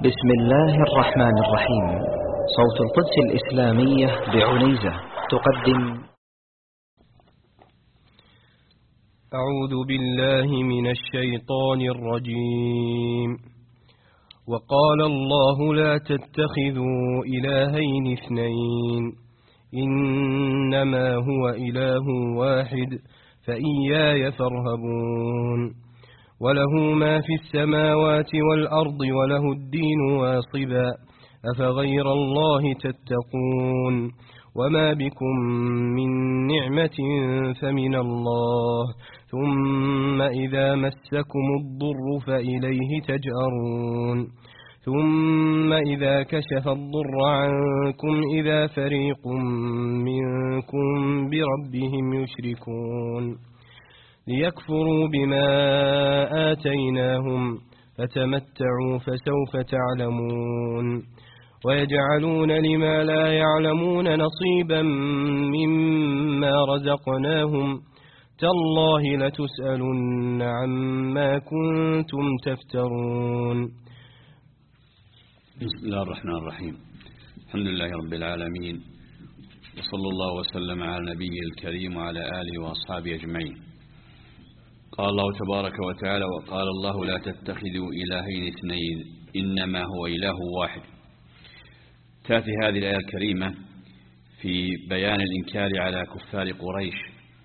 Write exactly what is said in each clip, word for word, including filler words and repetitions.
بسم الله الرحمن الرحيم. صوت القدس الإسلامية بعنيزة تقدم. أعوذ بالله من الشيطان الرجيم. وقال الله لا تتخذوا إلهين اثنين إنما هو إله واحد فإياي فارهبون. وله ما في السماوات والأرض وله الدين واصبا أفغير الله تتقون. وما بكم من نعمة فمن الله ثم إذا مسكم الضر فإليه تجأرون. ثم إذا كشف الضر عنكم إذا فريق منكم بربهم يشركون ليكفروا بما آتيناهم فتمتعوا فسوف تعلمون. ويجعلون لما لا يعلمون نصيبا مما رزقناهم تالله لتسألن عما كنتم تفترون. بسم الله الرحمن الرحيم. الحمد لله رب العالمين، وصلى الله وسلم على نبيه الكريم وعلى آله وأصحابه أجمعين. قال الله تبارك وتعالى: وقال الله لا تتخذوا إلهين اثنين إنما هو إله واحد. تأتي هذه الآية الكريمة في بيان الإنكار على كفار قريش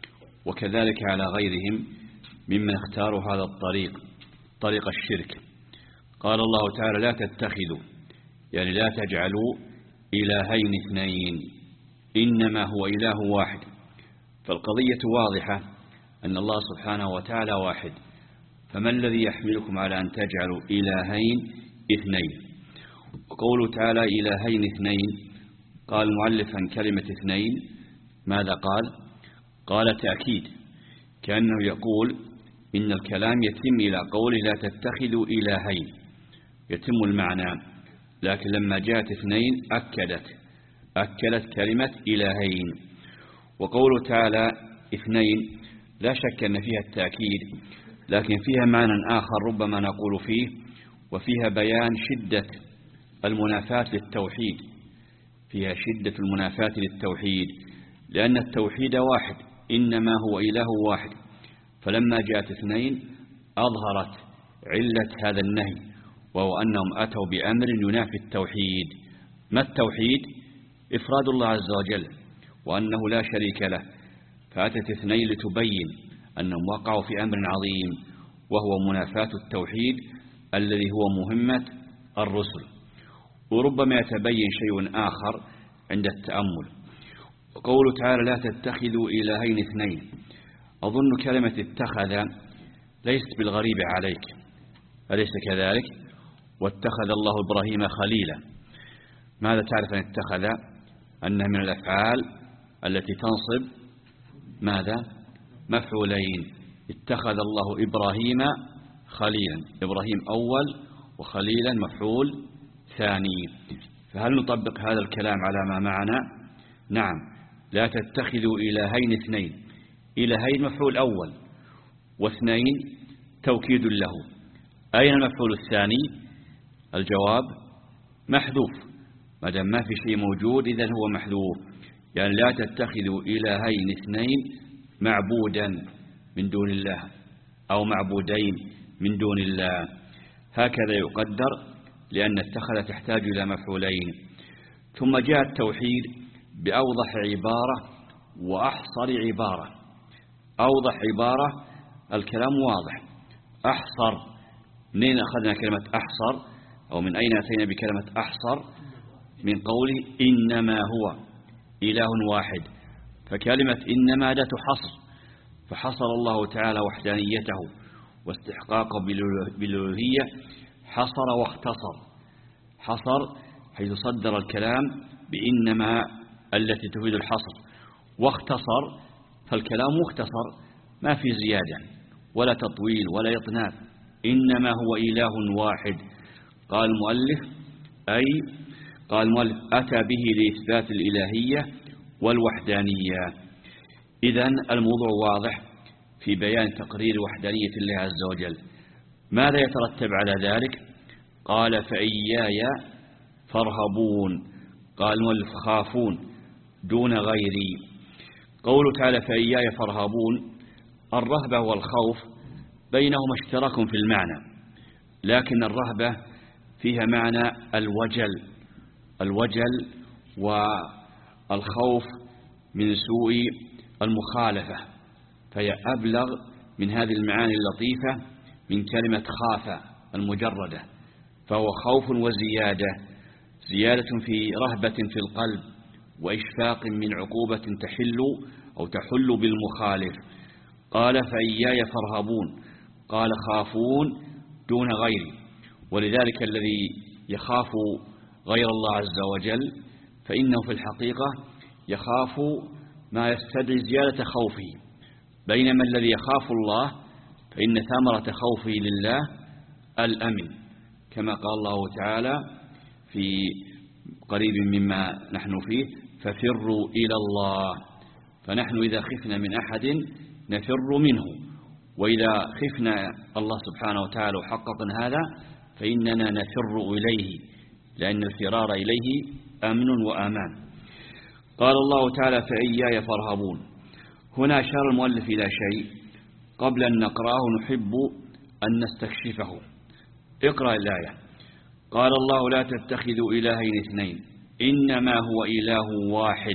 وكذلك على غيرهم ممن اختاروا هذا الطريق، طريق الشرك. قال الله تعالى: لا تتخذوا، يعني لا تجعلوا إلهين اثنين إنما هو إله واحد. فالقضية واضحة أن الله سبحانه وتعالى واحد، فما الذي يحملكم على أن تجعلوا إلهين اثنين؟ وقوله تعالى إلهين اثنين، قال مؤلفا كلمة اثنين ماذا قال؟ قال تأكيد، كأنه يقول إن الكلام يتم إلى قوله لا تتخذوا إلهين، يتم المعنى، لكن لما جاءت اثنين أكدت أكدت كلمة إلهين. وقوله تعالى اثنين لا شك أن فيها التأكيد، لكن فيها معنى آخر ربما نقول فيه، وفيها بيان شدة المنافاة للتوحيد، فيها شدة المنافاة للتوحيد، لأن التوحيد واحد، إنما هو إله واحد. فلما جاءت اثنين أظهرت علة هذا النهي، وهو أنهم أتوا بأمر ينافي التوحيد. ما التوحيد؟ إفراد الله عز وجل وأنه لا شريك له. فأتت اثنين لتبين أنهم وقعوا في أمر عظيم، وهو منافاة التوحيد الذي هو مهمة الرسل. وربما يتبين شيء آخر عند التأمل. وقوله تعالى لا تتخذوا إلهين اثنين، أظن كلمة اتخذ ليست بالغريبة عليك، أليس كذلك؟ واتخذ الله إبراهيم خليلا. ماذا تعرف أن اتخذ؟ أنها من الأفعال التي تنصب ماذا؟ مفعولين. اتخذ الله إبراهيم خليلا، إبراهيم أول وخليلا مفعول ثاني. فهل نطبق هذا الكلام على ما معنا؟ نعم. لا تتخذوا إلهين اثنين، إلهين مفعول أول، واثنين توكيد له. أين المفعول الثاني؟ الجواب محذوف، ما دام ما في شيء موجود إذن هو محذوف. يعني لا تتخذوا إلهين اثنين معبودا من دون الله أو معبودين من دون الله، هكذا يقدر، لأن اتخذ تحتاج إلى مفعولين. ثم جاء التوحيد بأوضح عبارة وأحصر عبارة. أوضح عبارة الكلام واضح، أحصر منين أخذنا كلمة أحصر، أو من أين أتينا بكلمة أحصر؟ من قوله إنما هو إله واحد. فكلمة إنما أداة حصر، فحصر الله تعالى وحدانيته واستحقاقه بالألوهية، حصر واختصر. حصر حيث صدر الكلام بإنما التي تفيد الحصر، واختصر فالكلام مختصر ما في زيادة ولا تطويل ولا إطناب، إنما هو إله واحد. قال المؤلف أي قال المؤلف أتى به لإثبات الإلهية والوحدانية. إذن الموضوع واضح في بيان تقرير وحدانية الله عز وجل. ماذا يترتب على ذلك؟ قال فإياي فارهبون. قال المؤلف خافون دون غيري. قوله تعالى فإياي فارهبون، الرهبة والخوف بينهما اشتراك في المعنى، لكن الرهبة فيها معنى الوجل الوجل والخوف من سوء المخالفة، فهي أبلغ من هذه المعاني اللطيفة من كلمة خاف المجردة، فهو خوف وزيادة، زيادة في رهبة في القلب وإشفاق من عقوبة تحل أو تحل بالمخالف. قال فإياي فارهبون، قال خافون دون غيري، ولذلك الذي يخاف غير الله عز وجل فإنه في الحقيقة يخاف ما يستدعي زيادة خوفه، بينما الذي يخاف الله فإن ثمرة خوفه لله الأمن، كما قال الله تعالى في قريب مما نحن فيه ففروا إلى الله. فنحن إذا خفنا من أحد نفر منه، وإذا خفنا الله سبحانه وتعالى وحققنا هذا فإننا نفر إليه، لأن الفرار إليه أمن وأمان. قال الله تعالى فإياي فارهبون. هنا أشار المؤلف إلى شيء قبل أن نقرأه نحب أن نستكشفه. اقرأ الآية. قال الله لا تتخذوا إلهين اثنين إنما هو إله واحد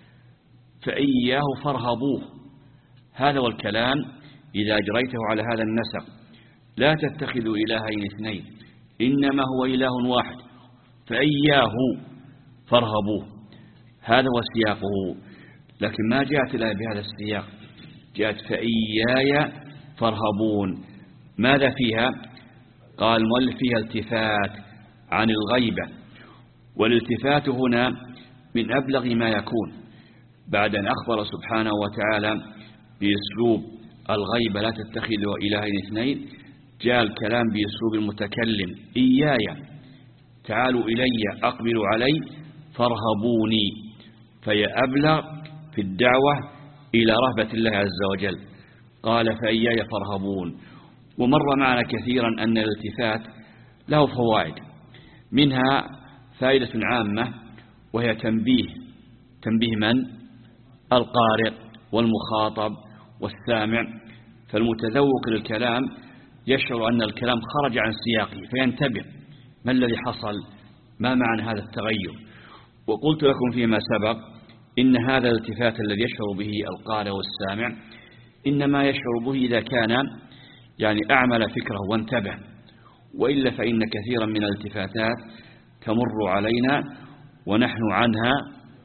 فإياه فارهبوه. هذا هو الكلام إذا أجريته على هذا النسق، لا تتخذوا إلهين اثنين إنما هو إله واحد فإياه فارهبوه، هذا هو سياقه. لكن ما جاءت الآية بهذا السياق، جاءت فإياي فارهبون. ماذا فيها؟ قال المؤلف فيها التفات عن الغيبة، والالتفات هنا من أبلغ ما يكون بعد أن أخبر سبحانه وتعالى بأسلوب الغيبة لا تتخذوا إلهين اثنين، جاء الكلام بأسلوب المتكلم إياي، تعالوا إلي أقبلوا علي فارهبوني، فهي أبلغ في الدعوة إلى رهبة الله عز وجل. قال فإياي فارهبون. ومر معنا كثيرا أن الالتفات له فوائد، منها فائدة عامة وهي تنبيه تنبيه من؟ القارئ والمخاطب والسامع، فالمتذوق للكلام يشعر أن الكلام خرج عن سياقه فينتبه ما الذي حصل، ما معنى هذا التغير. وقلت لكم فيما سبق إن هذا الالتفات الذي يشعر به القارئ والسامع إنما يشعر به إذا كان يعني أعمل فكره وانتبه، وإلا فإن كثيرا من الالتفاتات تمر علينا ونحن عنها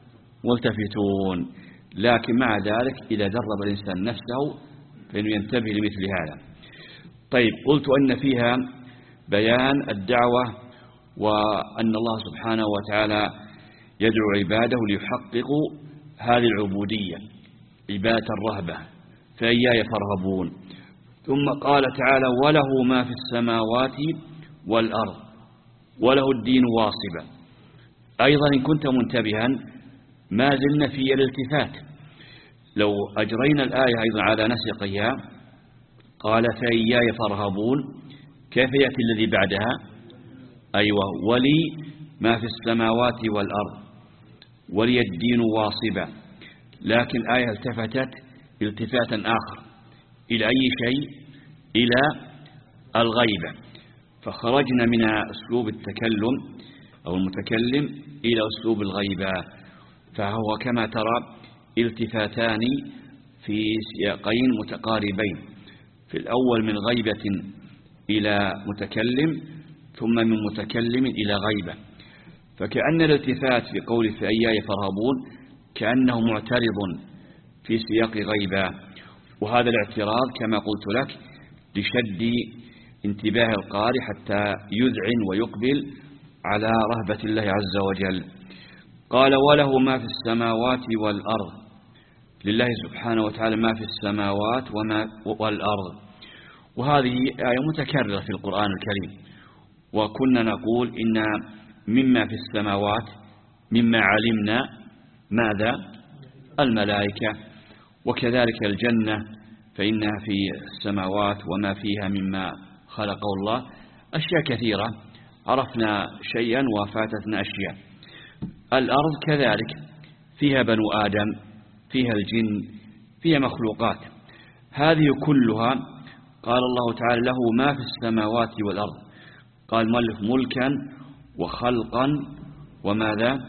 ملتفتون، لكن مع ذلك إذا درب الإنسان نفسه فإنه ينتبه لمثل هذا. طيب، قلت أن فيها بيان الدعوة وأن الله سبحانه وتعالى يدعو عباده ليحققوا هذه العبودية، عبادة الرهبة، فإياي فارهبون. ثم قال تعالى وله ما في السماوات والأرض وله الدين واصبا. أيضا إن كنت منتبها ما زلنا في الالتفات، لو أجرينا الآية أيضا على نسقها قال فإياي فارهبون، كيف يأتي الذي بعدها؟ أيوة، ولي ما في السماوات والأرض ولي الدين واصبا. لكن الآية التفتت التفاتا آخر إلى أي شيء؟ إلى الغيبة، فخرجنا من أسلوب التكلم أو المتكلم إلى أسلوب الغيبة، فهو كما ترى التفاتان في سياقين متقاربين، في الأول من غيبة إلى متكلم ثم من متكلم إلى غيبة، فكأن الالتفات في قول فإياي فارهبون كأنه معترض في سياق غيبة، وهذا الاعتراض كما قلت لك لشد انتباه القارئ حتى يذعن ويقبل على رهبة الله عز وجل. قال وله ما في السماوات والأرض، لله سبحانه وتعالى ما في السماوات وما والأرض، وهذه آية متكررة في القرآن الكريم. وكنا نقول إن مما في السماوات مما علمنا ماذا؟ الملائكة، وكذلك الجنة فإنها في السماوات وما فيها مما خلقه الله، أشياء كثيرة عرفنا شيئا وفاتتنا أشياء. الأرض كذلك فيها بنو آدم، فيها الجن، فيها مخلوقات، هذه كلها قال الله تعالى له ما في السماوات والأرض. قال المؤلف ملكا وخلقا وماذا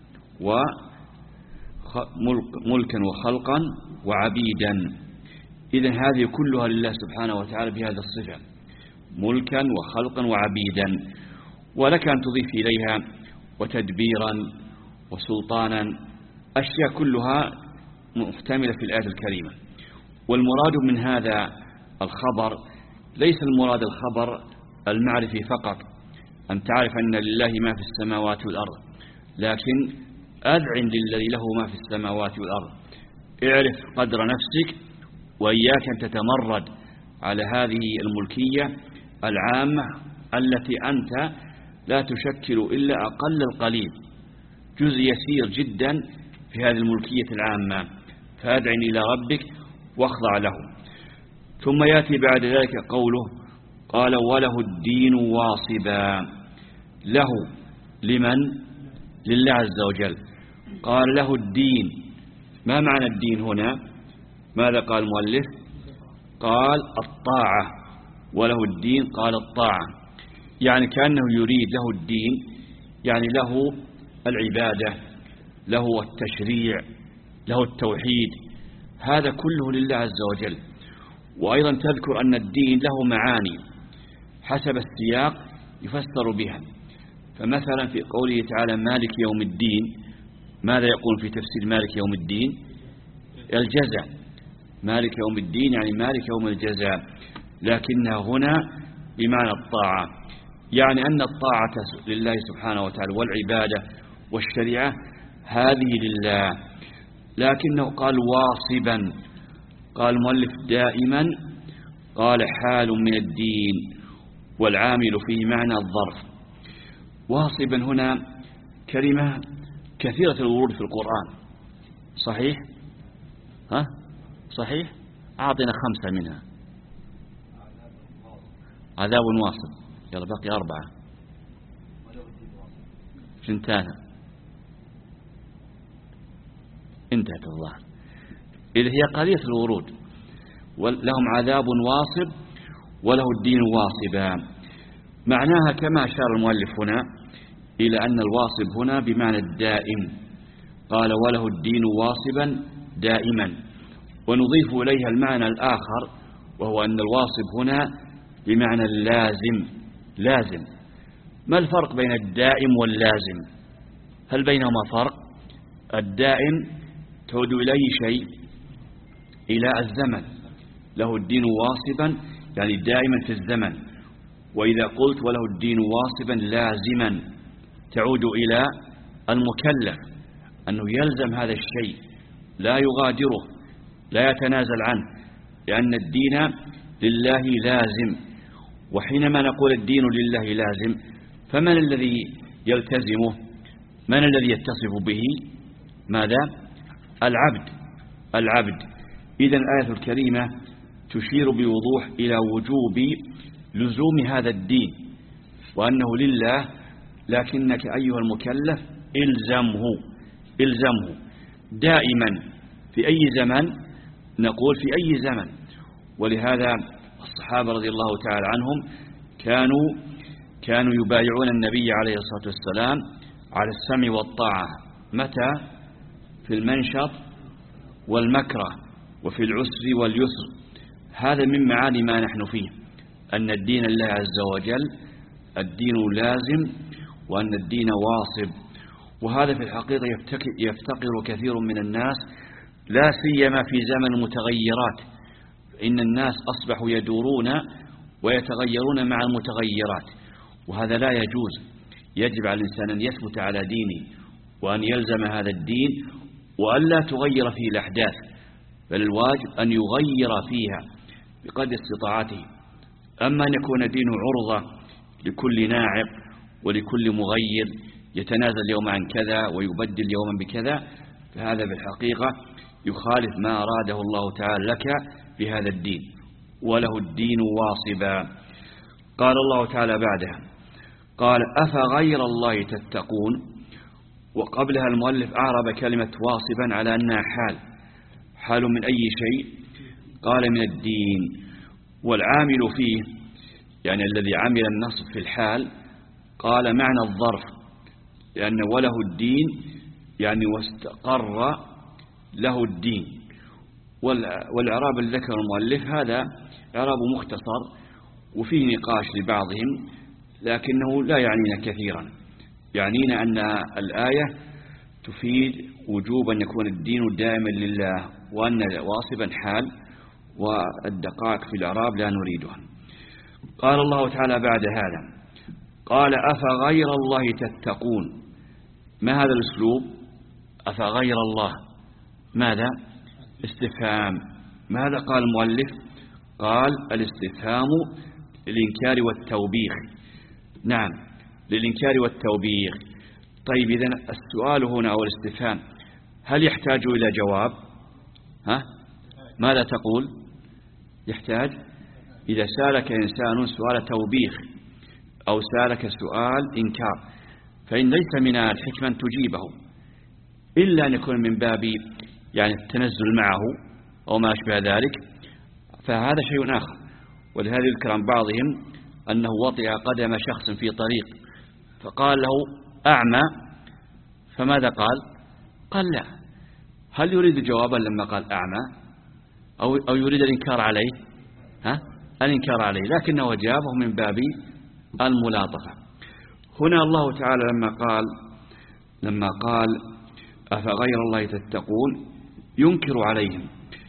وملكا وخلقا وعبيدا. إذن هذه كلها لله سبحانه وتعالى بهذا الصفة، ملكا وخلقا وعبيدا. ولك أن تضيف إليها وتدبيرا وسلطانا، أشياء كلها محتملة في الآية الكريمة. والمراد من هذا الخبر ليس المراد الخبر المعرفي فقط، أن تعرف أن لله ما في السماوات والأرض، لكن أذعن للذي له ما في السماوات والأرض. اعرف قدر نفسك، وإياك أن تتمرد على هذه الملكية العامة التي أنت لا تشكل إلا أقل القليل، جزء يسير جدا في هذه الملكية العامة. فأدعن إلى ربك واخضع له. ثم يأتي بعد ذلك قوله قال وله الدين واصبا. له لمن؟ لله عز وجل. قال له الدين. ما معنى الدين هنا؟ ماذا قال المؤلف؟ قال الطاعة. وله الدين قال الطاعة، يعني كأنه يريد له الدين، يعني له العبادة، له التشريع، له التوحيد، هذا كله لله عز وجل. وأيضا تذكر أن الدين له معاني حسب السياق يفسر بها. فمثلا في قوله تعالى مالك يوم الدين، ماذا يقول في تفسير مالك يوم الدين؟ الجزاء. مالك يوم الدين يعني مالك يوم الجزاء، لكنها هنا بمعنى الطاعة، يعني أن الطاعة لله سبحانه وتعالى والعبادة والشريعة هذه لله. لكنه قال واصبا، قال المؤلف دائما، قال حال من الدين، والعامل فيه معنى الظرف. واصبا هنا كلمة كثيرة الورود في القرآن، صحيح؟ ها؟ صحيح؟ أعطنا خمسة منها. عذاب واصب، يلا بقي أربعة. شنتانا انتهت الظاهر. إذ هي قليلة الورود. لهم عذاب واصب وله الدين واصبا. معناها كما أشار المؤلف هنا إلى أن الواصب هنا بمعنى الدائم. قال وله الدين واصبا دائما. ونضيف إليها المعنى الآخر، وهو أن الواصب هنا بمعنى اللازم. لازم. ما الفرق بين الدائم واللازم؟ هل بينهما فرق؟ الدائم تعود إليه شيء، إلى الزمن. له الدين واصبا يعني دائما في الزمن. وإذا قلت وله الدين واصبا لازما تعود إلى المكلف، أنه يلزم هذا الشيء، لا يغادره، لا يتنازل عنه، لأن الدين لله لازم. وحينما نقول الدين لله لازم، فمن الذي يلتزمه؟ من الذي يتصف به؟ ماذا؟ العبد. العبد. إذن الآية الكريمة تشير بوضوح إلى وجوب لزوم هذا الدين، وأنه لله، لكنك أيها المكلف إلزمه. إلزمه دائما في أي زمن، نقول في أي زمن. ولهذا الصحابة رضي الله تعالى عنهم كانوا كانوا يبايعون النبي عليه الصلاة والسلام على السمع والطاعة. متى؟ في المنشط والمكره، وفي العسر واليسر. هذا من معاني ما نحن فيه، أن الدين الله عز وجل الدين لازم، وأن الدين واصب. وهذا في الحقيقة يفتقر كثير من الناس، لا سيما في زمن المتغيرات. إن الناس أصبحوا يدورون ويتغيرون مع المتغيرات، وهذا لا يجوز. يجب على الإنسان أن يثبت على دينه، وأن يلزم هذا الدين، وأن لا تغير فيه الأحداث، بل الواجب أن يغير فيها بقدر استطاعته. أما أن يكون دينه عرضة لكل ناعق ولكل مغير، يتنازل يوما عن كذا ويبدل يوما بكذا، فهذا بالحقيقة يخالف ما أراده الله تعالى لك بهذا الدين. وله الدين واصبا. قال الله تعالى بعدها قال أفغير الله تتقون، وقبلها المؤلف أعرب كلمة واصبا على أنها حال حال من أي شيء؟ قال من الدين، والعامل فيه يعني الذي عمل النصب في الحال قال معنى الظرف، لأن وله الدين يعني واستقر له الدين. والإعراب الذي ذكر المؤلف هذا إعراب مختصر وفيه نقاش لبعضهم، لكنه لا يعنينا كثيرا. يعنينا أن الآية تفيد وجوب أن يكون الدين دائما لله، وأن واصبا حال، والدقائق في الإعراب لا نريدها. قال الله تعالى بعد هذا قال أفغير الله تتقون. ما هذا الأسلوب؟ أفغير الله ماذا؟ استفهام. ماذا قال المؤلف؟ قال الاستفهام للإنكار والتوبيخ. نعم للإنكار والتوبيخ. طيب إذن السؤال هنا أو الاستفهام هل يحتاج إلى جواب؟ ها؟ ماذا تقول؟ يحتاج. إذا سألك إنسان سؤال توبيخ أو سألك سؤال إنكار فإن ليس من الحكمة أن تجيبه إلا أن يكون من باب يعني التنزل معه أو ما أشبه ذلك، فهذا شيء آخر. ولهذا يذكر عن بعضهم أنه وطئ قدم شخص في طريق فقال له أعمى، فماذا قال؟ قال لا. هل يريد جوابا لما قال أعمى أو, أو يريد الإنكار عليه؟ ها؟ الإنكار عليه، لكنه جابه من باب الملاطفة. هنا الله تعالى لما قال لما قال أفغير الله تتقون ينكر عليهم.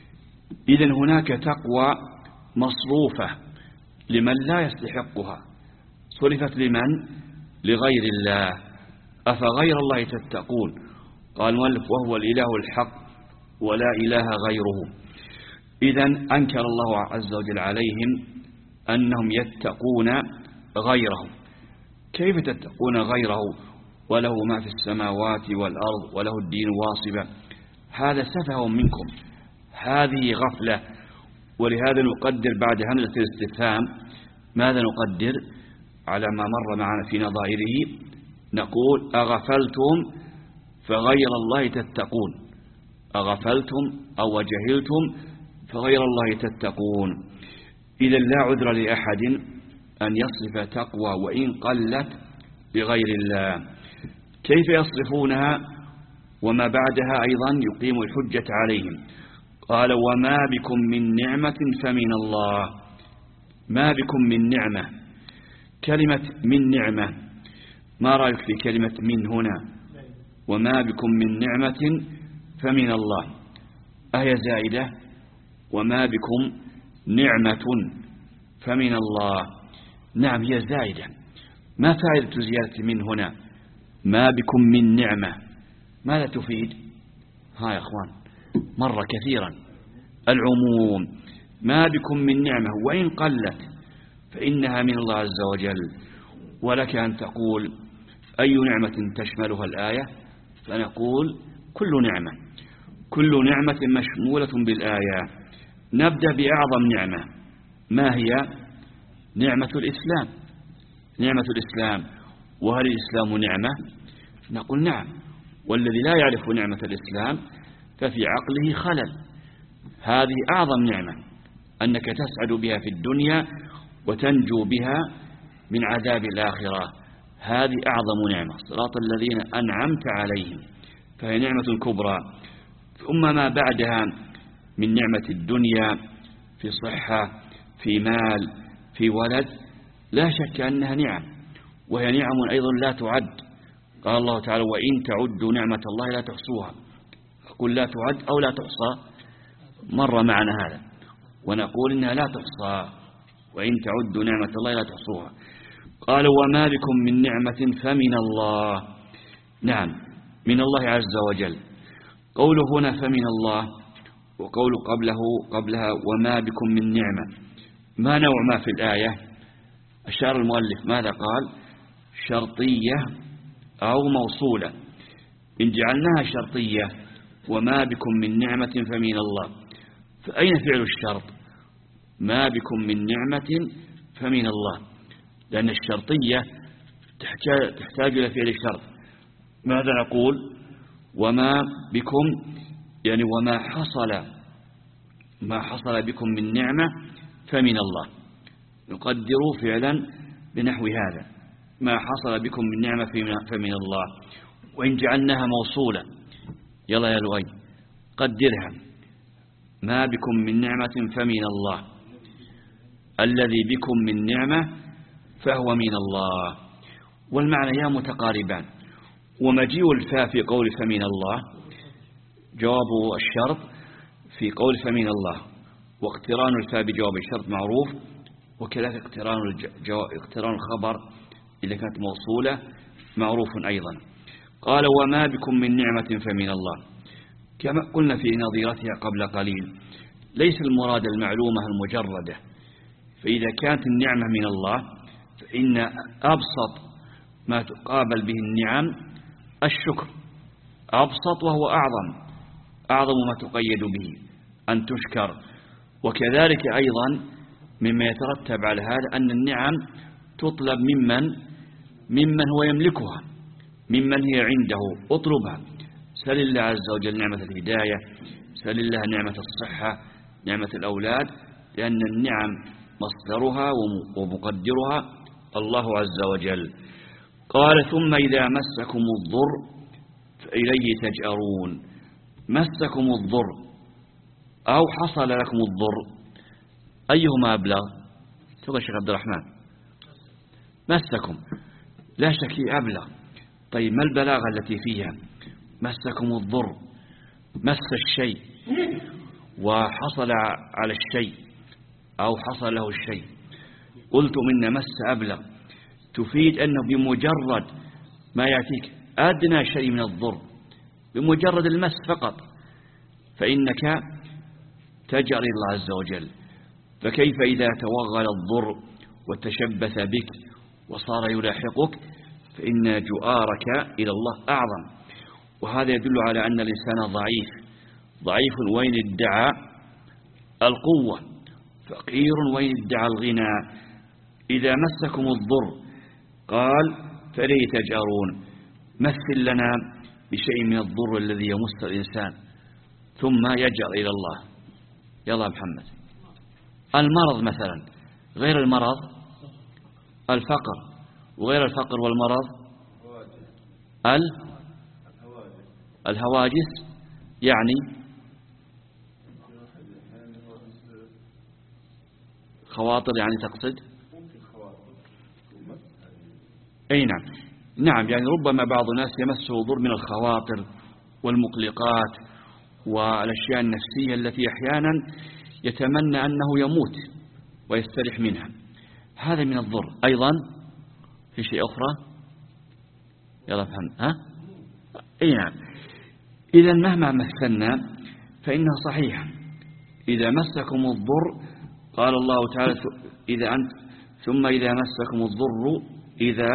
إذن هناك تقوى مصروفة لمن لا يستحقها، صرفت لمن؟ لغير الله. أفغير الله تتقون. قال المؤلف وهو الإله الحق ولا إله غيره. إذن أنكر الله عز وجل عليهم أنهم يتقون غيره. كيف تتقون غيره وله ما في السماوات والأرض وله الدين واصبا؟ هذا سفه منكم، هذه غفلة. ولهذا نقدر بعد همزة الاستفهام ماذا نقدر على ما مر معنا في نظائره؟ نقول أغفلتم فغير الله تتقون. أغفلتم أو وجهلتم فغير الله تتقون. إذا لا عذر لأحد أن يصرف تقوى وإن قلت بغير الله. كيف يصرفونها وما بعدها أيضا يقيم الحجة عليهم؟ قال وما بكم من نعمة فمن الله. ما بكم من نعمة، كلمة من نعمة، ما رأيك في كلمة من هنا؟ وما بكم من نعمة فمن الله، أهي زائدة؟ وما بكم نعمة فمن الله. نعم هي زائدة. ما فائدة زيادة من هنا؟ ما بكم من نعمة ماذا تفيد؟ ها يا أخوان مر كثيرا العموم. ما بكم من نعمة وإن قلت فإنها من الله عز وجل. ولك أن تقول أي نعمة تشملها الآية؟ فنقول كل نعمة، كل نعمة مشمولة بالآية. نبدأ بأعظم نعمة، ما هي؟ نعمة الإسلام. نعمة الإسلام. وهل الإسلام نعمة؟ نقول نعم. والذي لا يعرف نعمة الإسلام ففي عقله خلل. هذه أعظم نعمة، أنك تسعد بها في الدنيا وتنجو بها من عذاب الآخرة. هذه أعظم نعمة، صراط الذين أنعمت عليهم، فهي نعمة كبرى. ثم ما بعدها من نعمة الدنيا في صحة، في مال، في ولد، لا شك أنها نعم، وهي نعم أيضا لا تعد. قال الله تعالى وإن تعدوا نعمة الله لا تحصوها. أقول لا تعد أو لا تحصى، مر معنا هذا، ونقول إنها لا تحصى. وإن تعدوا نعمة الله لا تحصوها. قال وما بكم من نعمة فمن الله. نعم من الله عز وجل. قوله هنا فمن الله، وقول قبله قبلها وما بكم من نعمة، ما نوع ما في الآية؟ أشار المؤلف ماذا قال؟ شرطية أو موصولة. إن جعلناها شرطية وما بكم من نعمة فمن الله، فأين فعل الشرط؟ ما بكم من نعمة فمن الله، لأن الشرطية تحتاج, تحتاج إلى فعل الشرط. ماذا نقول؟ وما بكم، يعني وما حصل ما حصل بكم من نعمة فمن الله. نقدر فعلا بنحو هذا: ما حصل بكم من نعمة فمن الله. وإن جعلناها موصولة، يلا يا لؤي قدرها: ما بكم من نعمة فمن الله، الذي بكم من نعمة فهو من الله. والمعنيان متقاربان. ومجيء الفاء في قول فمن الله جواب الشرط في قول فمن الله، واقتران الفاء بجواب الشرط معروف، وكذلك اقتران اقتران الخبر إذا كانت موصولة معروف أيضا. قال: وما بكم من نعمة فمن الله، كما قلنا في نظيرتها قبل قليل. ليس المراد المعلومة المجردة، فإذا كانت النعمة من الله فإن أبسط ما تقابل به النعم الشكر، أبسط وهو أعظم أعظم ما تقيد به أن تشكر. وكذلك أيضا مما يترتب على هذا أن النعم تطلب ممن ممن هو يملكها، ممن هي عنده، اطلبها. سل الله عز وجل نعمة الهداية، سل الله نعمة الصحة، نعمة الأولاد، لأن النعم مصدرها ومقدرها الله عز وجل. قال: ثم إذا مسكم الضر فإليه تجأرون. مسكم الضر أو حصل لكم الضر، أيهما أبلغ؟ تقول الشيخ عبد الرحمن مسكم، لا شك أبلغ. طيب ما البلاغة التي فيها؟ مسكم الضر، مس الشيء وحصل على الشيء أو حصل له الشيء. قلتم إن مس أبلغ، تفيد أنه بمجرد ما يأتيك أدنى شيء من الضر، بمجرد المس فقط، فإنك تجأر إلى الله عز وجل. فكيف إذا توغل الضر وتشبث بك وصار يلاحقك، فإن جؤارك إلى الله أعظم. وهذا يدل على أن الإنسان ضعيف ضعيف وين ادعى القوة، فقير وين ادعى الغنى. إذا مسكم الضر قال فليه تجأرون، مثل لنا بشيء من الضر الذي يمس الإنسان ثم يجأر إلى الله. يلا محمد. المرض مثلا، غير المرض الفقر، وغير الفقر والمرض ال الهواجس، يعني خواطر، يعني تقصد أي نعم نعم يعني ربما بعض الناس يمسه ضر من الخواطر والمقلقات والأشياء النفسية التي أحيانا يتمنى أنه يموت ويستريح منها، هذا من الضر. أيضا في شيء أخرى، يلا فهم ها أي نعم. إذا مهما مثلنا فإنه صحيح. إذا مسكم الضر قال الله تعالى: إذا أنت ثم إذا مسكم الضر إذا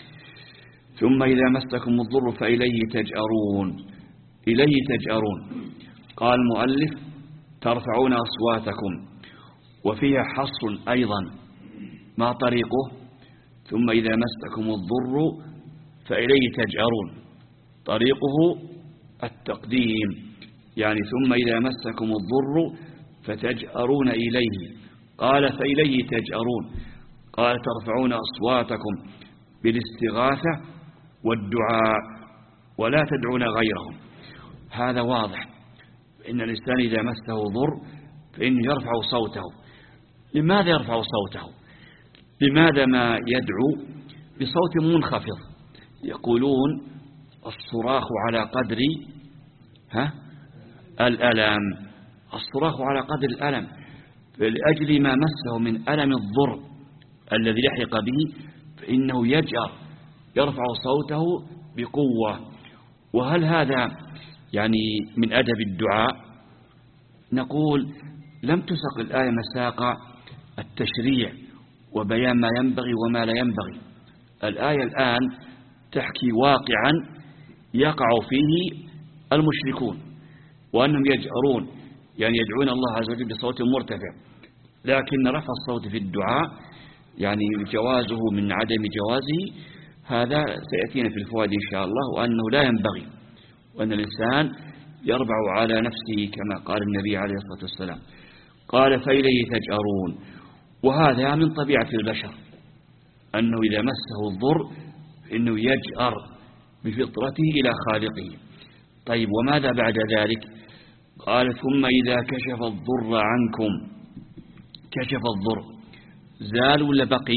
ثم إذا مسكم الضر فإليه تجأرون، إليه تجأرون. قال المؤلف: ترفعون أصواتكم. وفيها حصر أيضا، ما طريقه؟ ثم إذا مسكم الضر فإليه تجأرون، طريقه التقديم، يعني ثم إذا مسكم الضر فتجأرون إليه. قال: فإليه تجأرون. قال: ترفعون أصواتكم بالاستغاثة والدعاء ولا تدعون غيرهم. هذا واضح، إن الإنسان إذا مسه ضر فإنه يرفع صوته. لماذا يرفع صوته؟ لماذا ما يدعو بصوت منخفض؟ يقولون الصراخ على قدر ها الألم، الصراخ على قدر الألم، فلأجل ما مسه من ألم الضر الذي لحق به فإنه يجأر، يرفع صوته بقوة. وهل هذا يعني من أدب الدعاء؟ نقول لم تسق الآية مساق التشريع وبيان ما ينبغي وما لا ينبغي. الآية الآن تحكي واقعا يقع فيه المشركون، وأنهم يجأرون، يعني يدعون الله عز وجل بصوت مرتفع. لكن رفع الصوت في الدعاء يعني جوازه من عدم جوازه، هذا سيأتينا في الفوائد إن شاء الله، وأنه لا ينبغي، وأن الإنسان يربع على نفسه كما قال النبي عليه الصلاة والسلام. قال فإليه تجأرون، وهذا من طبيعة البشر أنه إذا مسه الضر إنه يجأر بفطرته إلى خالقه. طيب وماذا بعد ذلك؟ قال ثم إذا كشف الضر عنكم، كشف الضر زال ولا بقي؟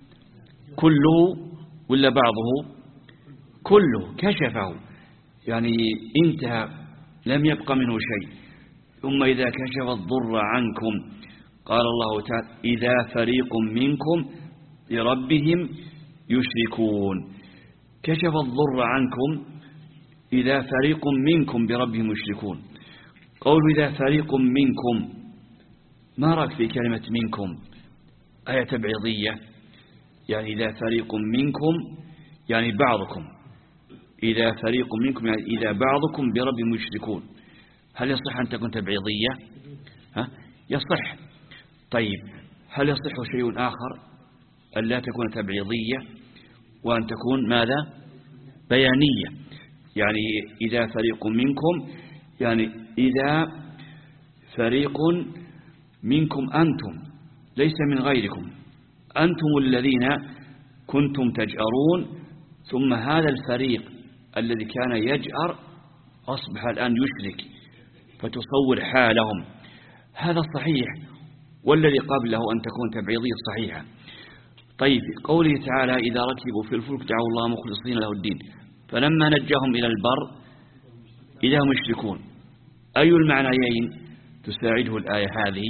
كله ولا بعضه؟ كله كشفه، يعني انتهى لم يبق منه شيء. ثم إذا كشف الضر عنكم قال الله تعالى إذا فريق منكم بربهم يشركون. كشف الضر عنكم إذا فريق منكم بربهم يشركون. قول إذا فريق منكم، ما رأيك في كلمة منكم؟ آية تبعيضية، يعني إذا فريق منكم يعني بعضكم، إذا فريق منكم يعني إذا بعضكم بربهم يشركون. هل يصح أن تكون تبعيضية؟ ها؟ يصح. طيب هل يصح شيء آخر أن لا تكون تبعيضية وأن تكون ماذا؟ بيانية، يعني إذا فريق منكم يعني إذا فريق منكم أنتم ليس من غيركم، أنتم الذين كنتم تجأرون، ثم هذا الفريق الذي كان يجأر أصبح الآن يشرك، فتصور حالهم. هذا صحيح، والذي قبله أن تكون تبعيضية صحيحة. طيب قوله تعالى إذا ركبوا في الفلك دعوا الله مخلصين له الدين فلما نجاهم إلى البر إذا هم يشركون. أي المعنيين تساعده الآية هذه؟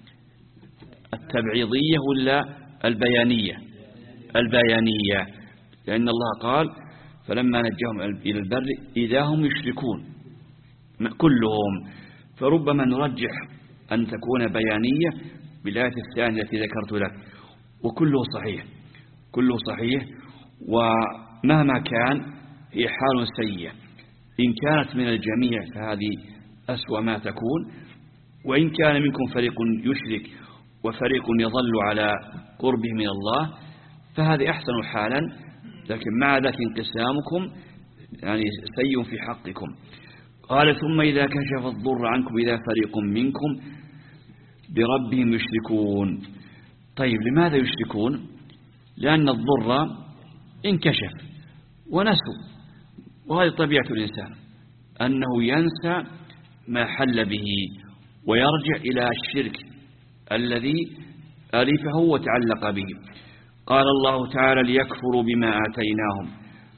التبعيضية ولا البيانية؟ البيانية، لأن الله قال فلما نجاهم إلى البر إذا هم يشركون كلهم، فربما نرجح أن تكون بيانية بالآية الثانية التي ذكرت لك. وكله صحيح، كله صحيح، ومهما كان هي حال سيئة. إن كانت من الجميع فهذه أسوأ ما تكون، وإن كان منكم فريق يشرك وفريق يظل على قربه من الله فهذه أحسن حالا، لكن مع ذلك انقسامكم يعني سيء في حقكم. قال ثم إذا كشف الضر عنكم إذا فريق منكم بربهم يشركون. طيب لماذا يشركون؟ لأن الضر انكشف ونسوا، وهذه طبيعة الإنسان أنه ينسى ما حل به ويرجع إلى الشرك الذي ألفه وتعلق به. قال الله تعالى ليكفروا بما آتيناهم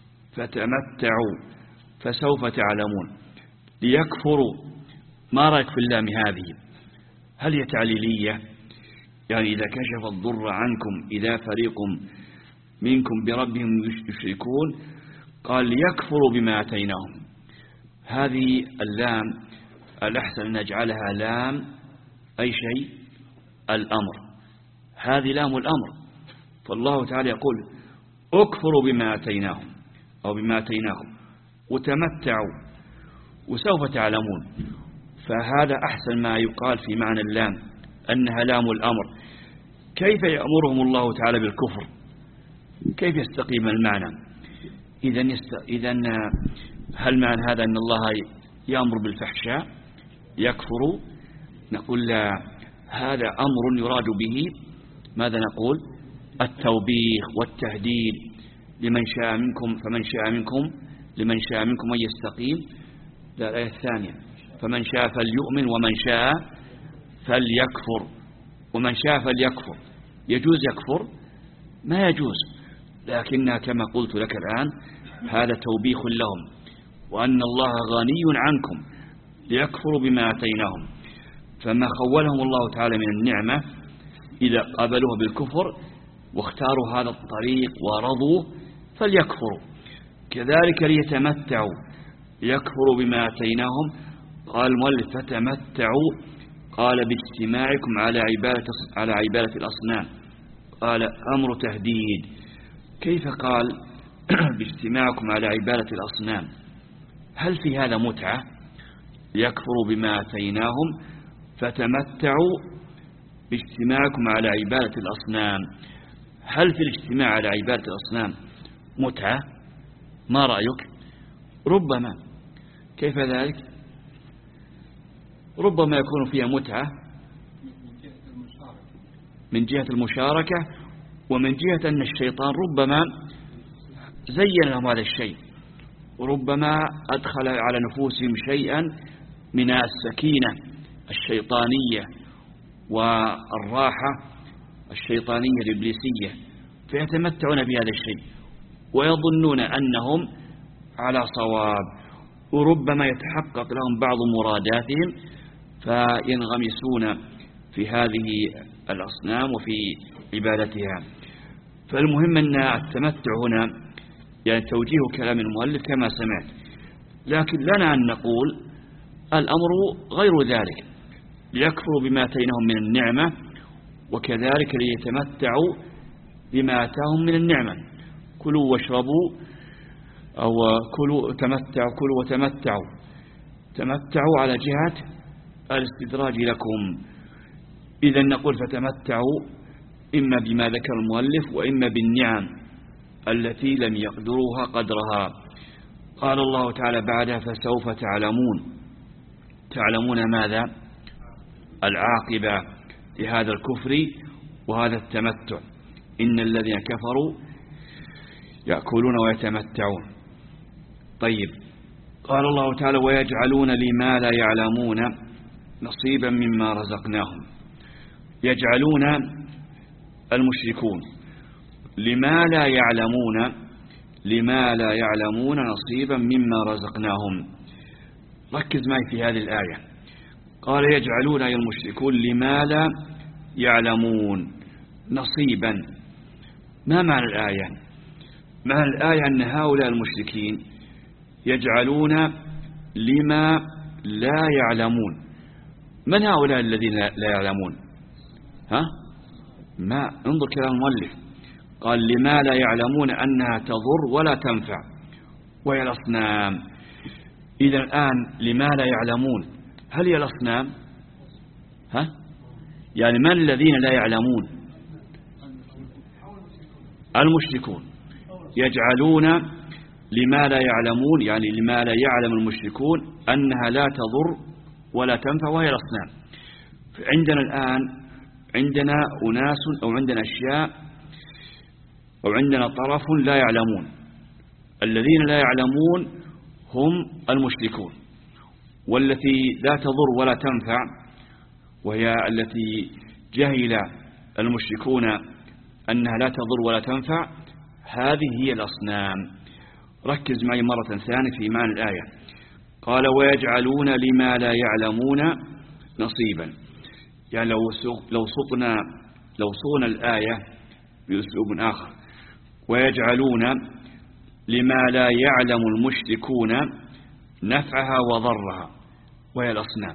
فتمتعوا فسوف تعلمون. ليكفروا، ما رأيك في اللام هذه؟ هل هي تعليلية؟ يعني إذا كشف الضر عنكم إذا فريق منكم بربهم يشركون قال ليكفروا بما آتيناهم. هذه اللام الأحسن أن نجعلها لام أي شيء؟ الأمر. هذه لام الأمر، فالله تعالى يقول اكفروا بما آتيناهم أو بما آتيناكم وتمتعوا وسوف تعلمون. فهذا أحسن ما يقال في معنى اللام أنها لام الأمر. كيف يأمرهم الله تعالى بالكفر؟ كيف يستقيم المعنى؟ إذن, يست... إذن هل معنى هذا أن الله يأمر بالفحشاء يكفر؟ نقول لا، هذا أمر يراد به ماذا نقول؟ التوبيخ والتهديد لمن شاء منكم فمن شاء منكم لمن شاء منكم أن يستقيم. لا، الآية الثانية فمن شاء فليؤمن ومن شاء فليكفر. ومن شاء فليكفر يجوز يكفر؟ ما يجوز، لكنها كما قلت لك الآن هذا توبيخ لهم، وأن الله غني عنكم ليكفروا بما آتيناهم. فما خولهم الله تعالى من النعمة إذا قابلوه بالكفر واختاروا هذا الطريق ورضوا فليكفروا. كذلك ليتمتعوا يكفروا بما آتيناهم. قال المؤلف فتمتعوا، قال باجتماعكم على عبادة على عبادة الأصنام. قال أمر تهديد. كيف قال باجتماعكم على عبادة الأصنام؟ هل في هذا متعة؟ يكفروا بما آتيناهم فتمتعوا باجتماعكم على عبادة الأصنام. هل في الاجتماع على عبادة الأصنام متعة، ما رأيك؟ ربما. كيف ذلك؟ ربما يكون فيها متعة من جهة المشاركة، ومن جهة أن الشيطان ربما زين لهم هذا الشيء، وربما أدخل على نفوسهم شيئا من السكينة الشيطانية والراحة الشيطانية الإبليسية، فيتمتعون بهذا الشيء ويظنون أنهم على صواب، وربما يتحقق لهم بعض مراداتهم فينغمسون في هذه الأصنام وفي عبادتها. فالمهم أن التمتع هنا يعني توجيه كلام المؤلف كما سمعت، لكن لنا أن نقول الأمر غير ذلك، ليكفروا بما آتيناهم من النعمة، وكذلك ليتمتعوا بما آتاهم من النعمة. كلوا واشربوا أو كلوا تمتعوا كلوا وتمتعوا تمتعوا على جهة الاستدراج لكم. إذا نقول فتمتعوا إما بما ذكر المؤلف وإما بالنعم التي لم يقدروها قدرها. قال الله تعالى بعدها فسوف تعلمون. تعلمون ماذا؟ العاقبة لهذا الكفر وهذا التمتع. إن الذين كفروا يأكلون ويتمتعون. طيب، قال الله تعالى ويجعلون لما لا يعلمون نصيبا مما رزقناهم. يجعلون المشركون لما لا يعلمون لما لا يعلمون نصيبا مما رزقناهم. ركز معي في هذه الآية. قال يجعلون أي المشركون لما لا يعلمون نصيبا. ما معنى الآية؟ معنى الآية أن هؤلاء المشركين يجعلون لما لا يعلمون. من هؤلاء الذين لا يعلمون؟ ها؟ ما انظر كلام المؤلف، قال لما لا يعلمون أنها تضر ولا تنفع وهي الأصنام. إذا الآن لما لا يعلمون، هل هي الأصنام؟ ها؟ يعني من الذين لا يعلمون؟ المشركون. يجعلون لما لا يعلمون يعني لما لا يعلم المشركون أنها لا تضر ولا تنفع وهي الأصنام. عندنا الآن عندنا أناس أو عندنا أشياء أو عندنا طرف لا يعلمون. الذين لا يعلمون هم المشركون، والتي لا تضر ولا تنفع وهي التي جهل المشركون أنها لا تضر ولا تنفع، هذه هي الأصنام. ركز معي مرة ثانية في معنى الآية. قال ويجعلون لما لا يعلمون نصيبا، يعني لو لو صقنا لو صغنا الآية بأسلوب آخر، ويجعلون لما لا يعلم المشركون نفعها وضرها وهي الأصنام.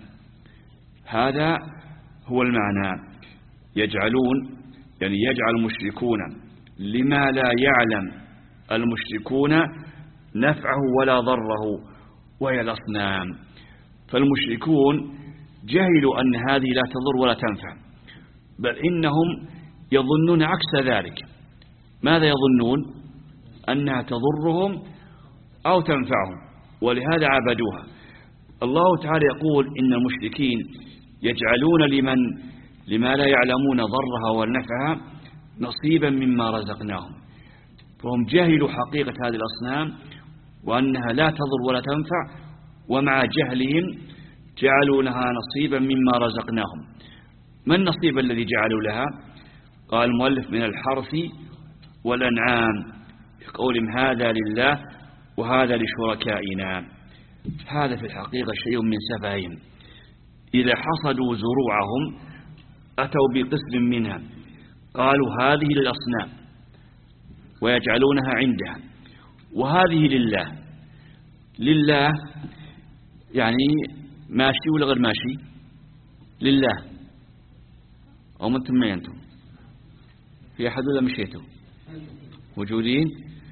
هذا هو المعنى. يجعلون يعني يجعل المشركون لما لا يعلم المشركون نفعه ولا ضره وهي الأصنام. فالمشركون جهلوا أن هذه لا تضر ولا تنفع، بل إنهم يظنون عكس ذلك. ماذا يظنون؟ أنها تضرهم أو تنفعهم، ولهذا عبدوها. الله تعالى يقول إن المشركين يجعلون لمن لما لا يعلمون ضرها ونفعها نصيبا مما رزقناهم. فهم جهلوا حقيقة هذه الأصنام وأنها لا تضر ولا تنفع، ومع جهلهم جعلوا لها نصيبا مما رزقناهم. ما النصيب الذي جعلوا لها؟ قال المؤلف من الحرث والأنعام، يقولهم هذا لله وهذا لشركائنا. هذا في الحقيقة شيء من سفههم. إذا حصدوا زروعهم أتوا بقسم منها قالوا هذه للأصنام ويجعلونها عندها، وهذه لله. لله يعني ماشي ولا غير ماشي؟ لله. أو منتم ما أنتم في أحد ولا مشيتوا موجودين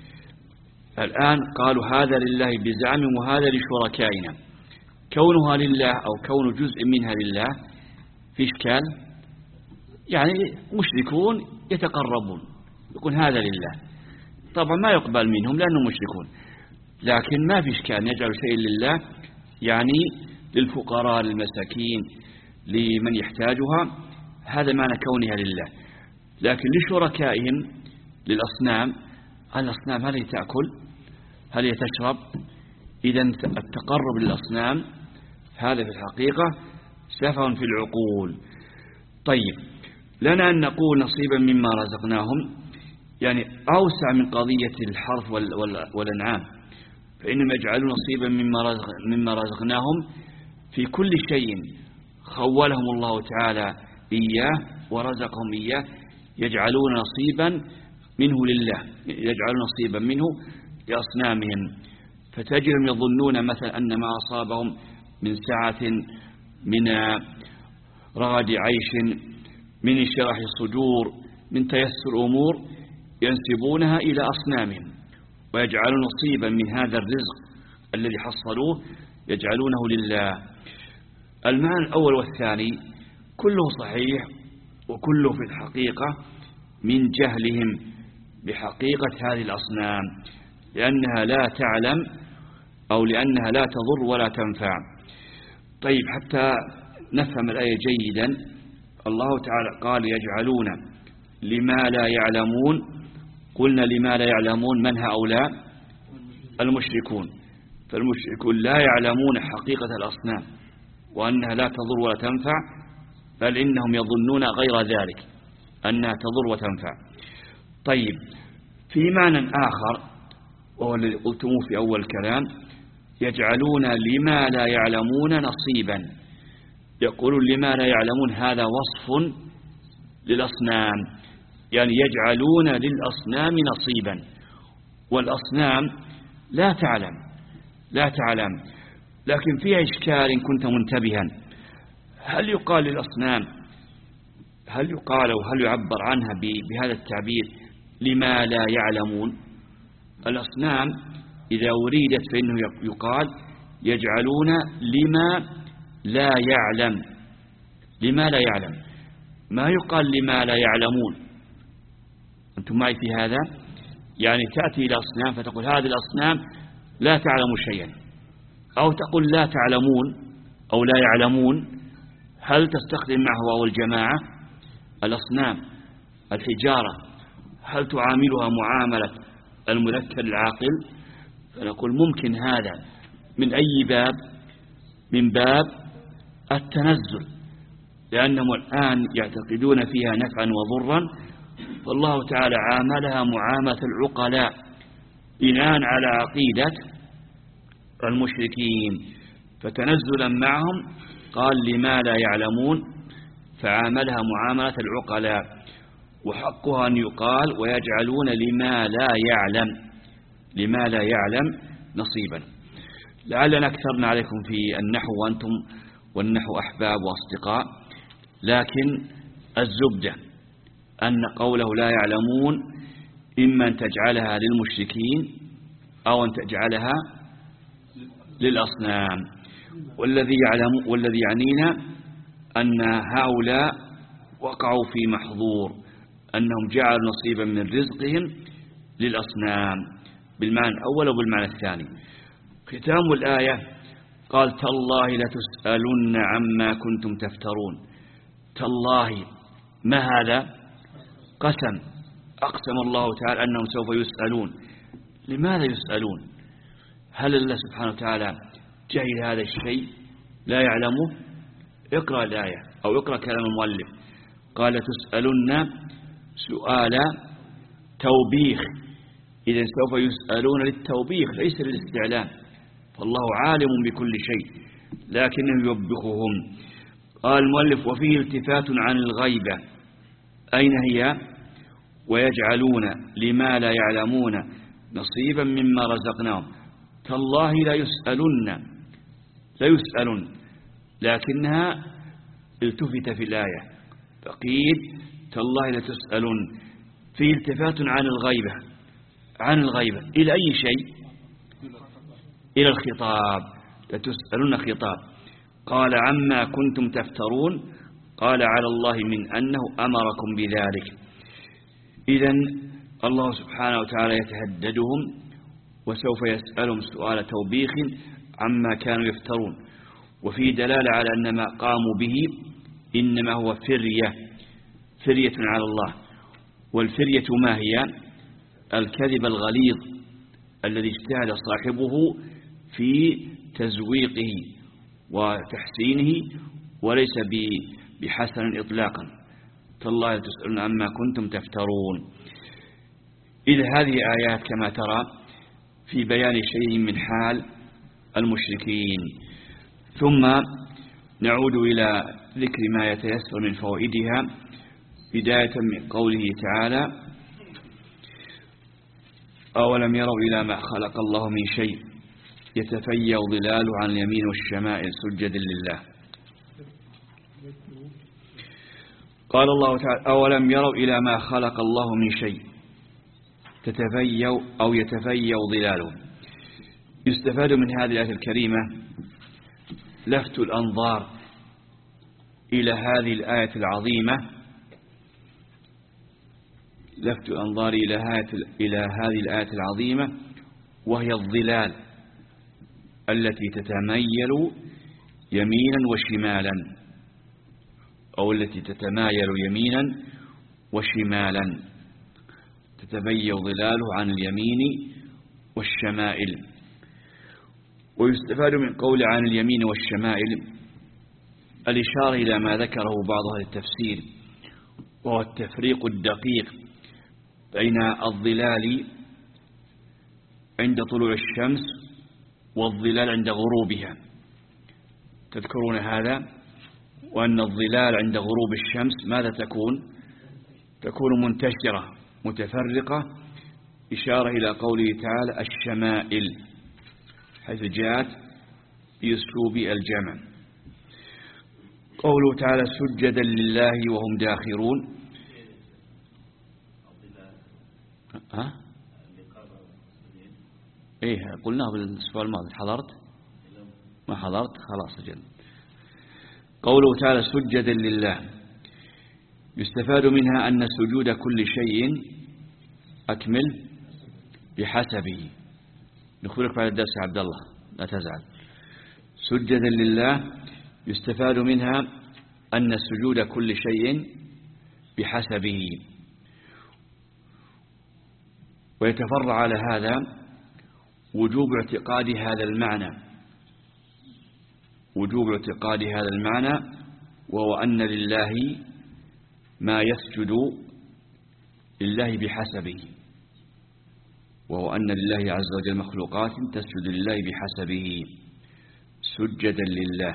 الآن؟ قالوا هذا لله بزعم وهذا لشركائنا. كونها لله أو كون جزء منها لله في إشكال، يعني مشركون يتقربون يقول هذا لله، طبعا ما يقبل منهم لأنهم مشركون، لكن ما في إشكال يجعل شيء لله، يعني للفقراء للمساكين لمن يحتاجها، هذا معنى كونها لله. لكن لشركائهم للأصنام، الأصنام هل هي تأكل؟ هل هي تشرب؟ إذا التقرب للأصنام هذا في الحقيقة سفه في العقول. طيب، لنا أن نقول نصيبا مما رزقناهم، يعني أوسع من قضية الحرث والأنعام، فإنهم يجعلون نصيبا مما, رزق مما رزقناهم في كل شيء خولهم الله تعالى إياه ورزقهم إياه، يجعلون نصيبا منه لله، يجعلون نصيبا منه لأصنامهم. فتجدهم يظنون مثلا أن ما أصابهم من سعة، من رغد عيش، من انشراح الصدور، من تيسر أمور، ينسبونها إلى أصنامهم ويجعلون نصيبا من هذا الرزق الذي حصلوه يجعلونه لله. المعنى الأول والثاني كله صحيح، وكله في الحقيقة من جهلهم بحقيقة هذه الأصنام، لأنها لا تعلم أو لأنها لا تضر ولا تنفع. طيب، حتى نفهم الآية جيدا، الله تعالى قال يجعلون لما لا يعلمون، قلنا لما لا يعلمون من هؤلاء؟ المشركون. فالمشركون لا يعلمون حقيقة الأصنام وأنها لا تضر ولا تنفع، بل إنهم يظنون غير ذلك أنها تضر وتنفع. طيب، في معنى آخر وهو الذي قلتموه في أول الكلام، يجعلون لما لا يعلمون نصيبا. يقولون لما لا يعلمون هذا وصف للأصنام، يعني يجعلون للأصنام نصيبا، والأصنام لا تعلم لا تعلم لكن فيها إشكال إن كنت منتبها. هل يقال للأصنام، هل يقال وهل يعبر عنها بهذا التعبير لما لا يعلمون؟ الأصنام إذا أريدت فإنه يقال يجعلون لما لا يعلم، لما لا يعلم، ما يقال لما لا يعلمون. أنتم معي في هذا؟ يعني تأتي إلى أصنام فتقول هذه الأصنام لا تعلم شيئا، أو تقول لا تعلمون أو لا يعلمون. هل تستخدم معه واو الجماعة؟ الأصنام الحجارة هل تعاملها معاملة المذكر العاقل؟ فنقول ممكن هذا من أي باب؟ من باب التنزل، لأنهم الآن يعتقدون فيها نفعا وضرا، فالله تعالى عاملها معاملة العقلاء بناء على عقيدة المشركين، فتنزلا معهم قال لما لا يعلمون، فعاملها معاملة العقلاء. وحقها أن يقال ويجعلون لما لا يعلم، لما لا يعلم نصيبا. لعلنا أكثرنا عليكم في النحو وأنتم والنحو أحباب وأصدقاء، لكن الزبدة أن قوله لا يعلمون إما أن تجعلها للمشركين أو أن تجعلها للأصنام. والذي يعلم والذي يعنينا أن هؤلاء وقعوا في محظور أنهم جعلوا نصيبا من رزقهم للأصنام بالمعنى الأول وبالمعنى الثاني. ختام الآية قال تالله لتسألن عما كنتم تفترون. تالله، ما هذا؟ قسم، أقسم الله تعالى أنهم سوف يسألون. لماذا يسألون؟ هل الله سبحانه وتعالى جهل هذا الشيء لا يعلمه؟ اقرأ الآية أو اقرأ كلام المؤلف، قال تسألن سؤال توبيخ، إذا سوف يسألون للتوبيخ ليس للاستعلام، فالله عالم بكل شيء لكنه يوبخهم. قال المؤلف وفيه التفات عن الغيبة، أين هي؟ ويجعلون لما لا يعلمون نصيبا مما رزقناهم. تالله لا يسألن، لا يسألن، لكنها التفت في الآية فقيل تالله لا تسألن. فيه التفات عن الغيبة، عن الغيبة إلى أي شيء؟ إلى الخطاب، لتسألن خطاب. قال عما كنتم تفترون، قال على الله من أنه أمركم بذلك. إذن الله سبحانه وتعالى يتهددهم وسوف يسألهم سؤال توبيخ عما كانوا يفترون، وفي دلالة على أن ما قاموا به إنما هو فرية فرية على الله. والفرية ما هي؟ الكذب الغليظ الذي اجتهد صاحبه في تزويقه وتحسينه وليس بحسن إطلاقا. تالله تسألون عما كنتم تفترون. إذا هذه آيات كما ترى في بيان شيء من حال المشركين. ثم نعود إلى ذكر ما يتيسر من فوائدها، بداية من قوله تعالى: أولم يروا إلى ما خلق الله من شيء يتفيأ ظلاله عن اليمين والشمائل سجدا لله. قال الله تعالى: أولم يروا إلى ما خلق الله من شيء تتفيأ أو يتفيأ ظلاله. يستفاد من هذه الآية الكريمة لفت الأنظار إلى هذه الآية العظيمة لفت الأنظار إلى إلى هذه الآية العظيمة وهي الظلال التي تتميل يمينا وشمالا، أو التي تتمايل يمينا وشمالا، تتبين ظلاله عن اليمين والشمائل. ويستفاد من قول عن اليمين والشمائل الإشارة إلى ما ذكره بعض أهل التفسير، وهو التفريق الدقيق بين الظلال عند طلوع الشمس والظلال عند غروبها. تذكرون هذا؟ وأن الظلال عند غروب الشمس ماذا تكون؟ تكون منتشرة متفرقة، إشارة إلى قوله تعالى الشمائل، حيث جاءت بأسلوب الجمع. قوله تعالى سجدا لله وهم داخرون. ها؟ إيه قلناه بالأسبوع الماضي. حضرت؟ ما حضرت؟ خلاص جل. قوله تعالى سجدا لله يستفاد منها أن سجود كل شيء أكمل بحسبه. نخبرك بعد الدرس يا عبد الله لا تزعل. سجدا لله يستفاد منها أن سجود كل شيء بحسبه. ويتفرع على هذا وجوب اعتقاد هذا المعنى وجوب اعتقاد هذا المعنى وهو أن لله ما يسجد لله بحسبه، وهو أن لله عز وجل مخلوقات تسجد لله بحسبه سجدا لله.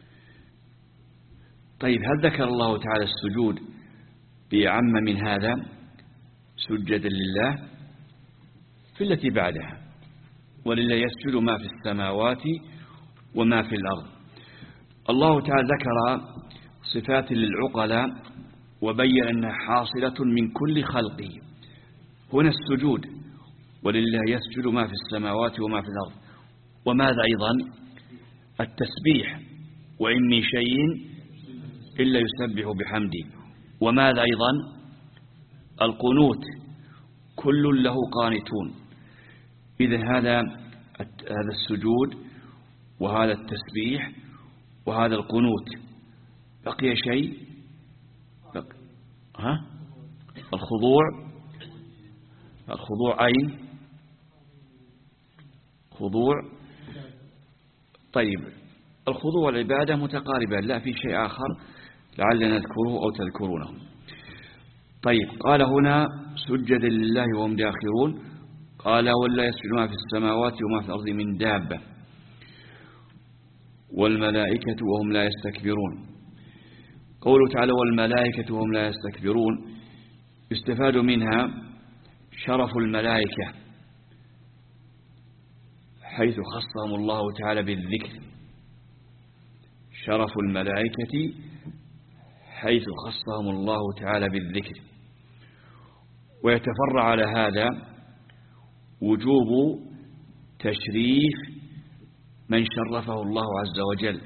طيب هل ذكر الله تعالى السجود بأعم من هذا سجدا لله؟ في التي بعدها ولله يسجد ما في السماوات وما في الأرض. الله تعالى ذكر صفات للعقلاء وبين أنها حاصلة من كل خلقه. هنا السجود ولله يسجد ما في السماوات وما في الأرض. وماذا أيضا؟ التسبيح وإن من شيء إلا يسبح بحمده. وماذا أيضا؟ القنوت كل له قانتون. إذن هذا هذا السجود وهذا التسبيح وهذا القنوت. بقي شيء؟ بقي. ها؟ الخضوع. الخضوع أين؟ خضوع. طيب الخضوع والعبادة متقاربة، لا في شيء آخر لعلنا نذكره أو تذكرونه. طيب قال هنا سجدا لله وهم داخرون. قال ولا يسجد ما في السماوات وما في الأرض من دابة والملائكة وهم لا يستكبرون. قوله تعالى والملائكة وهم لا يستكبرون يستفاد منها شرف الملائكة حيث خصهم الله تعالى بالذكر. شرف الملائكة حيث خصهم الله تعالى بالذكر. ويتفرع على هذا وجوب تشريف من شرفه الله عز وجل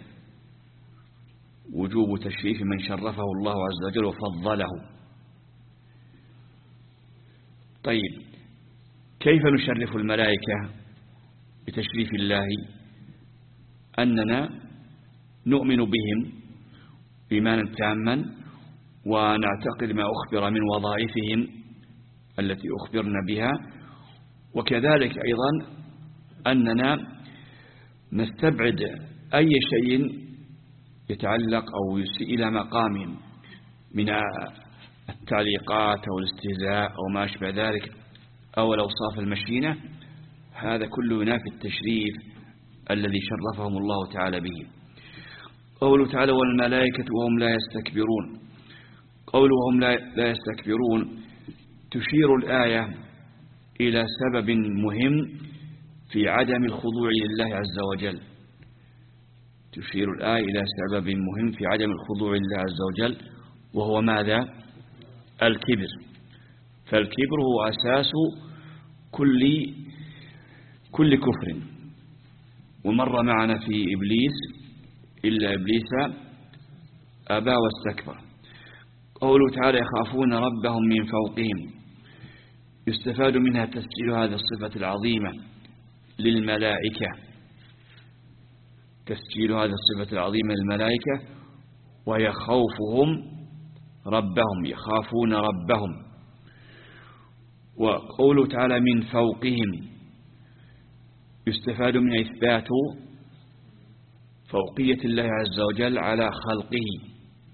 وجوب تشريف من شرفه الله عز وجل وفضله. طيب، كيف نشرف الملائكة بتشريف الله؟ أننا نؤمن بهم إيمانا تاما، ونعتقد ما أخبر من وظائفهم التي أخبرنا بها، وكذلك أيضا أننا نستبعد أي شيء يتعلق أو يسيء إلى مقامهم من التعليقات أو الاستهزاء أو ما أشبه ذلك أو الأوصاف المشينة. هذا كله ينافي التشريف الذي شرفهم الله تعالى به. قوله تعالى والملائكة وهم لا يستكبرون، قوله وهم لا يستكبرون تشير الآية إلى سبب مهم في عدم الخضوع لله عز وجل. تشير الآية إلى سبب مهم في عدم الخضوع لله عز وجل، وهو ماذا؟ الكبر. فالكبر هو أساس كل كل كفر. ومر معنا في إبليس إلا إبليس أبى واستكبر. قوله تعالى يخافون ربهم من فوقهم، يستفاد منها تسجيل هذه الصفة العظيمة للملائكة، تسجيل هذه الصفة العظيمة للملائكة، وهي خوفهم ربهم، يخافون ربهم. وقوله تعالى من فوقهم يستفاد من إثبات فوقية الله عز وجل على خلقه،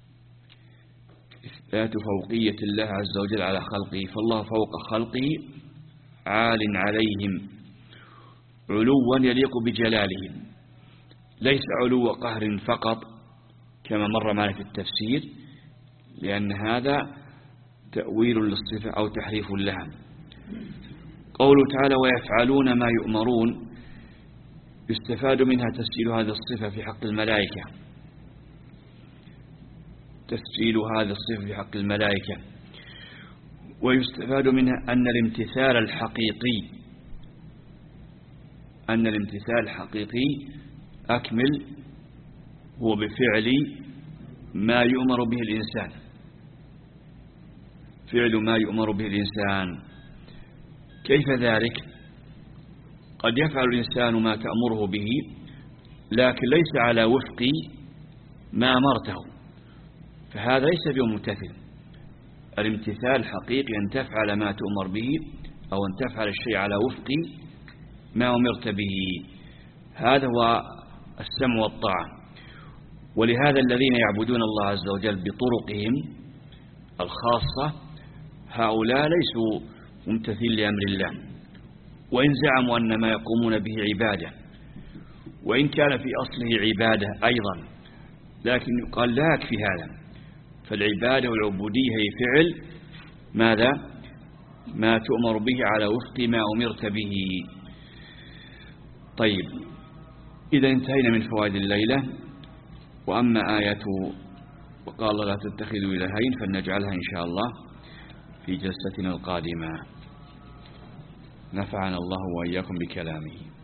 إثبات فوقية الله عز وجل على خلقه، فالله فوق خلقه عال عليهم علوا يليق بجلالهم، ليس علو قهر فقط كما مر معنا في التفسير، لأن هذا تأويل للصفة أو تحريف لها. قوله تعالى ويفعلون ما يؤمرون يستفاد منها تسجيل هذه الصفة في حق الملائكة، تسجيل هذه الصفة في حق الملائكة. ويستفاد منها أن الامتثال الحقيقي أن الامتثال الحقيقي أكمل هو بفعل ما يؤمر به الإنسان، فعل ما يؤمر به الإنسان. كيف ذلك؟ قد يفعل الإنسان ما تأمره به لكن ليس على وفق ما أمرته، فهذا ليس بممتثل. الامتثال الحقيقي أن تفعل ما تؤمر به أو أن تفعل الشيء على وفق ما أمرت به، هذا هو السمع والطاعة. ولهذا الذين يعبدون الله عز وجل بطرقهم الخاصة هؤلاء ليسوا ممتثلين لأمر الله، وإن زعموا أن ما يقومون به عبادة، وإن كان في أصله عبادة أيضا، لكن يقال لا يكفي هذا، فالعبادة والعبودية هي فعل ماذا؟ ما تؤمر به على وفق ما أمرت به. طيب، إذا انتهينا من فوائد الليلة. وأما آية وقال لا تتخذوا إلهين فلنجعلها إن شاء الله في جلستنا القادمة. نفعنا الله وإياكم بكلامه.